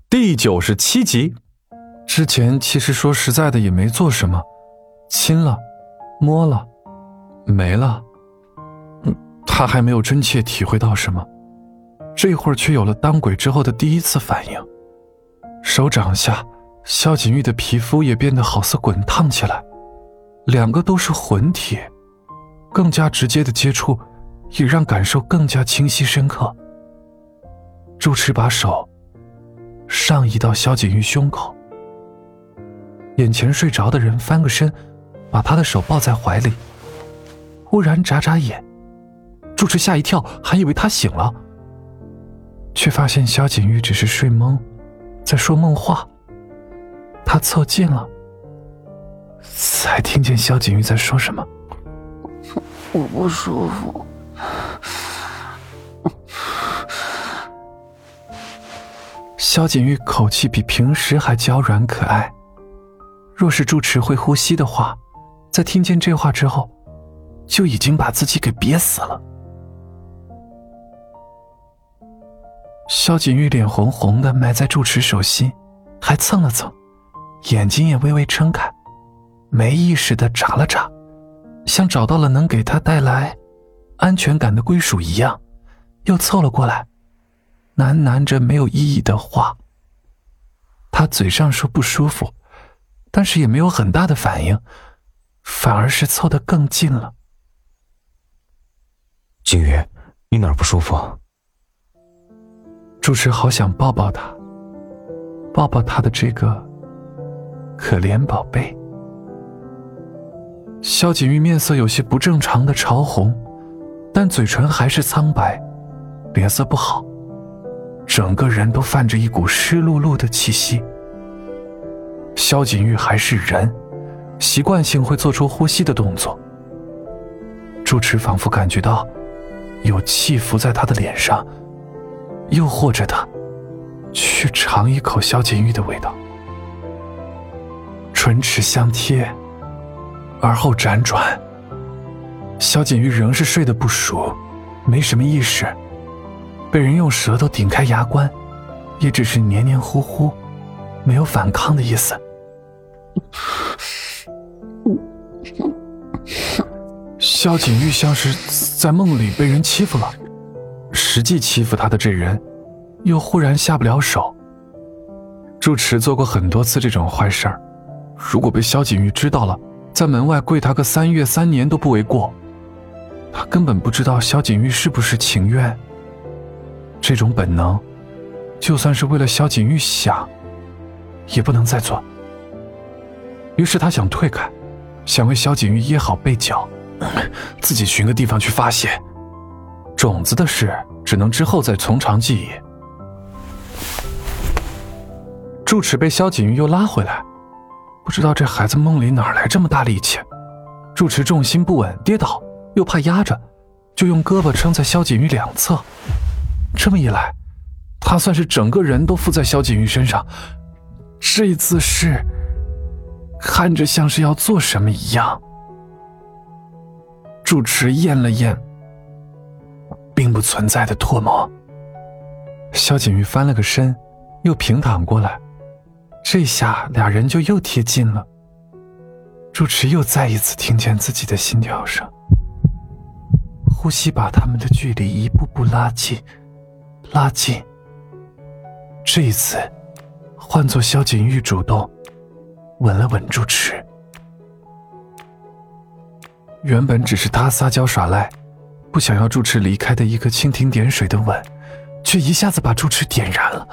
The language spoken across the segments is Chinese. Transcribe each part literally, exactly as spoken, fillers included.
第九十七集。之前其实说实在的也没做什么，亲了，摸了，没了。嗯，他还没有真切体会到什么，这会儿却有了当鬼之后的第一次反应。手掌下，萧景玉的皮肤也变得好似滚烫起来，两个都是魂体，更加直接的接触，也让感受更加清晰深刻。住持把手上移到萧景玉胸口，眼前睡着的人翻个身，把他的手抱在怀里，忽然眨眨眼，住持吓一跳，还以为他醒了，却发现萧景玉只是睡懵，在说梦话。他凑近了，才听见萧景玉在说什么： 我不舒服。 萧景玉口气比平时还娇软可爱，若是住持会呼吸的话，在听见这话之后，就已经把自己给憋死了。萧景玉脸红红的埋在住持手心，还蹭了蹭，眼睛也微微睁开，没意识地眨了眨，像找到了能给他带来安全感的归属一样，又凑了过来，喃喃着没有意义的话。他嘴上说不舒服，但是也没有很大的反应，反而是凑得更近了。 景宇，你哪儿不舒服？ 住持好想抱抱他，抱抱他的这个可怜宝贝。萧景玉面色有些不正常的潮红，但嘴唇还是苍白，脸色不好，整个人都泛着一股湿漉漉的气息。萧景玉还是人，习惯性会做出呼吸的动作。住持仿佛感觉到有气浮在他的脸上，诱惑着他去尝一口萧景玉的味道。唇齿相贴，而后辗转。萧景玉仍是睡得不熟，没什么意识，被人用舌头顶开牙关，也只是黏黏糊糊，没有反抗的意思。萧景玉像是在梦里被人欺负了，实际欺负他的这人又忽然下不了手。住持做过很多次这种坏事儿，如果被萧景玉知道了，在门外跪他个三月三年都不为过。他根本不知道萧景玉是不是情愿，这种本能就算是为了萧景玉想也不能再做。于是他想退开，想为萧景玉掖好被角，自己寻个地方去发泄。种子的事只能之后再从长计议。住持被萧景玉又拉回来，不知道这孩子梦里哪来这么大力气。住持重心不稳跌倒，又怕压着，就用胳膊撑在萧景玉两侧。这么一来，他算是整个人都附在萧景玉身上。这一姿势看着像是要做什么一样。住持咽了咽并不存在的唾沫。萧景玉翻了个身，又平躺过来，这下俩人就又贴近了。住持又再一次听见自己的心跳声，呼吸把他们的距离一步步拉近，拉近。这一次换作萧景玉主动吻了吻住持。原本只是他撒娇耍赖，不想要住持离开的一个蜻蜓点水的吻，却一下子把住持点燃了。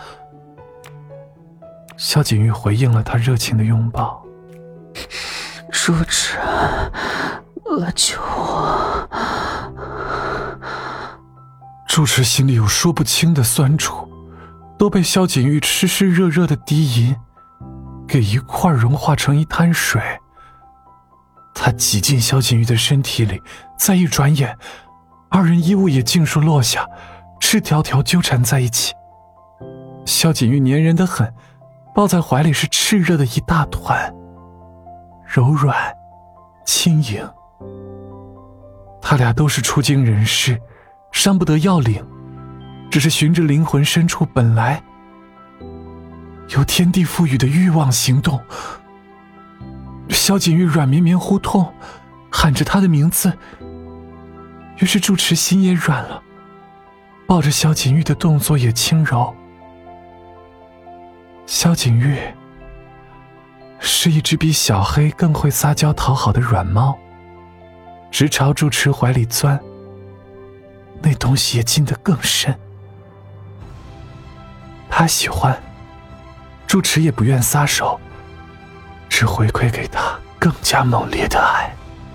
萧景玉回应了他热情的拥抱。 住持，来救我。 住持心里有说不清的酸楚，都被萧景玉湿湿热热的低吟给一块融化成一滩水。他挤进萧景玉的身体里，再一转眼，二人衣物也尽数落下，赤条条纠缠在一起。萧景玉粘人得很，抱在怀里是炽热的一大团，柔软轻盈。他俩都是出经人士，伤不得要领，只是循着灵魂深处本来由天地赋予的欲望行动。萧景玉软绵绵呼痛，喊着他的名字。于是住持心也软了，抱着萧景玉的动作也轻柔。萧景玉是一只比小黑更会撒娇讨好的软猫，直朝住持怀里钻，那东西也进得更深。他喜欢，住持也不愿撒手，只回馈给他更加猛烈的爱。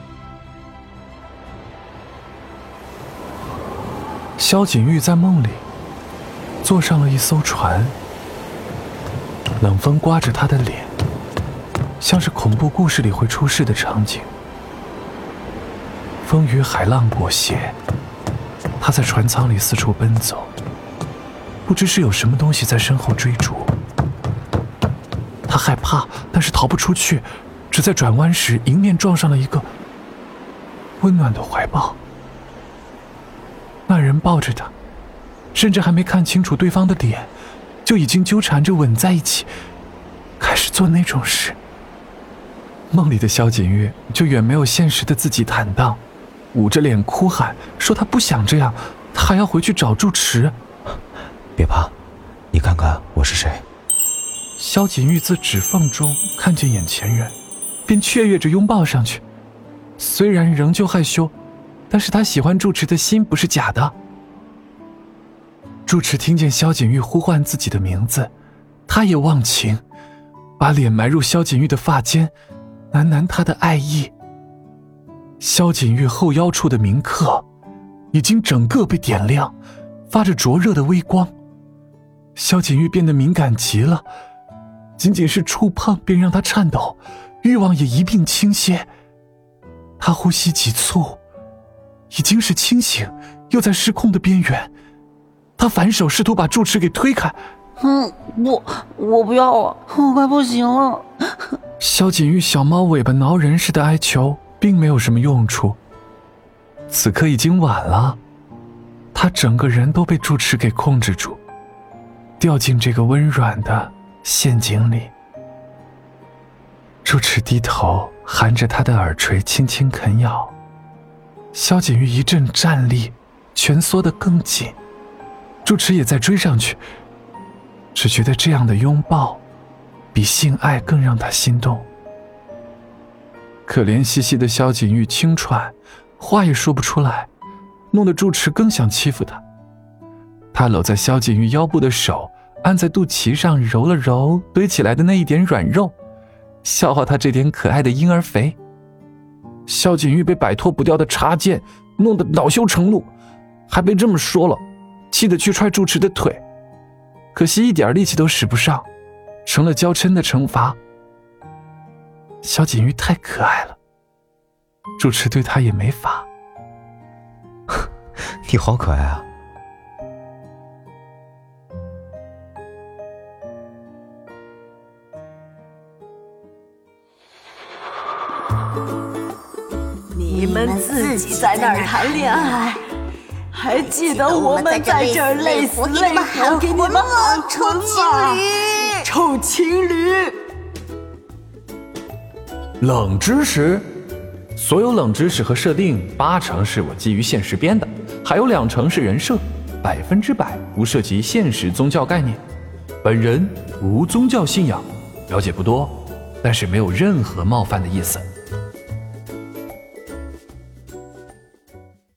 萧景玉在梦里坐上了一艘船，冷风刮着他的脸，像是恐怖故事里会出事的场景。风雨海浪裹挟，他在船舱里四处奔走，不知是有什么东西在身后追逐。他害怕，但是逃不出去，只在转弯时迎面撞上了一个温暖的怀抱。那人抱着他，甚至还没看清楚对方的脸，就已经纠缠着吻在一起，开始做那种事。梦里的萧景玉就远没有现实的自己坦荡，捂着脸哭喊，说他不想这样，他还要回去找住持。 别怕，你看看我是谁。 萧景玉自指缝中看见眼前人，便雀跃着拥抱上去。虽然仍旧害羞，但是他喜欢住持的心不是假的。住持听见萧景玉呼唤自己的名字，他也忘情，把脸埋入萧景玉的发间，喃喃他的爱意。萧景玉后腰处的铭刻已经整个被点亮，发着灼热的微光。萧景玉变得敏感极了，仅仅是触碰便让他颤抖，欲望也一并倾泻。他呼吸急促，已经是清醒又在失控的边缘。他反手试图把住持给推开。 嗯，不，我不要了，我快不行了。 萧景玉小猫尾巴挠人似的哀求并没有什么用处。此刻已经晚了，他整个人都被住持给控制住，掉进这个温软的陷阱里。住持低头含着他的耳垂轻轻啃咬，萧景玉一阵战栗，蜷缩得更紧。住持也在追上去，只觉得这样的拥抱比性爱更让他心动。可怜兮兮的萧景玉轻喘，话也说不出来，弄得住持更想欺负他。他搂在萧景玉腰部的手按在肚脐上揉了揉堆起来的那一点软肉，笑话他这点可爱的婴儿肥。萧景玉被摆脱不掉的插件弄得恼羞成怒，还被这么说了，气得去踹住持的腿，可惜一点力气都使不上，成了娇嗔的惩罚。萧景玉太可爱了，住持对他也没法。 你好可爱啊。 你们自己在那儿谈恋爱，还记得我们在这儿累死累活给你们喊纯吗？臭情侣！ 冷知识，所有冷知识和设定八成是我基于现实编的，还有两成是人设，百分之百不涉及现实宗教概念。本人无宗教信仰，了解不多，但是没有任何冒犯的意思。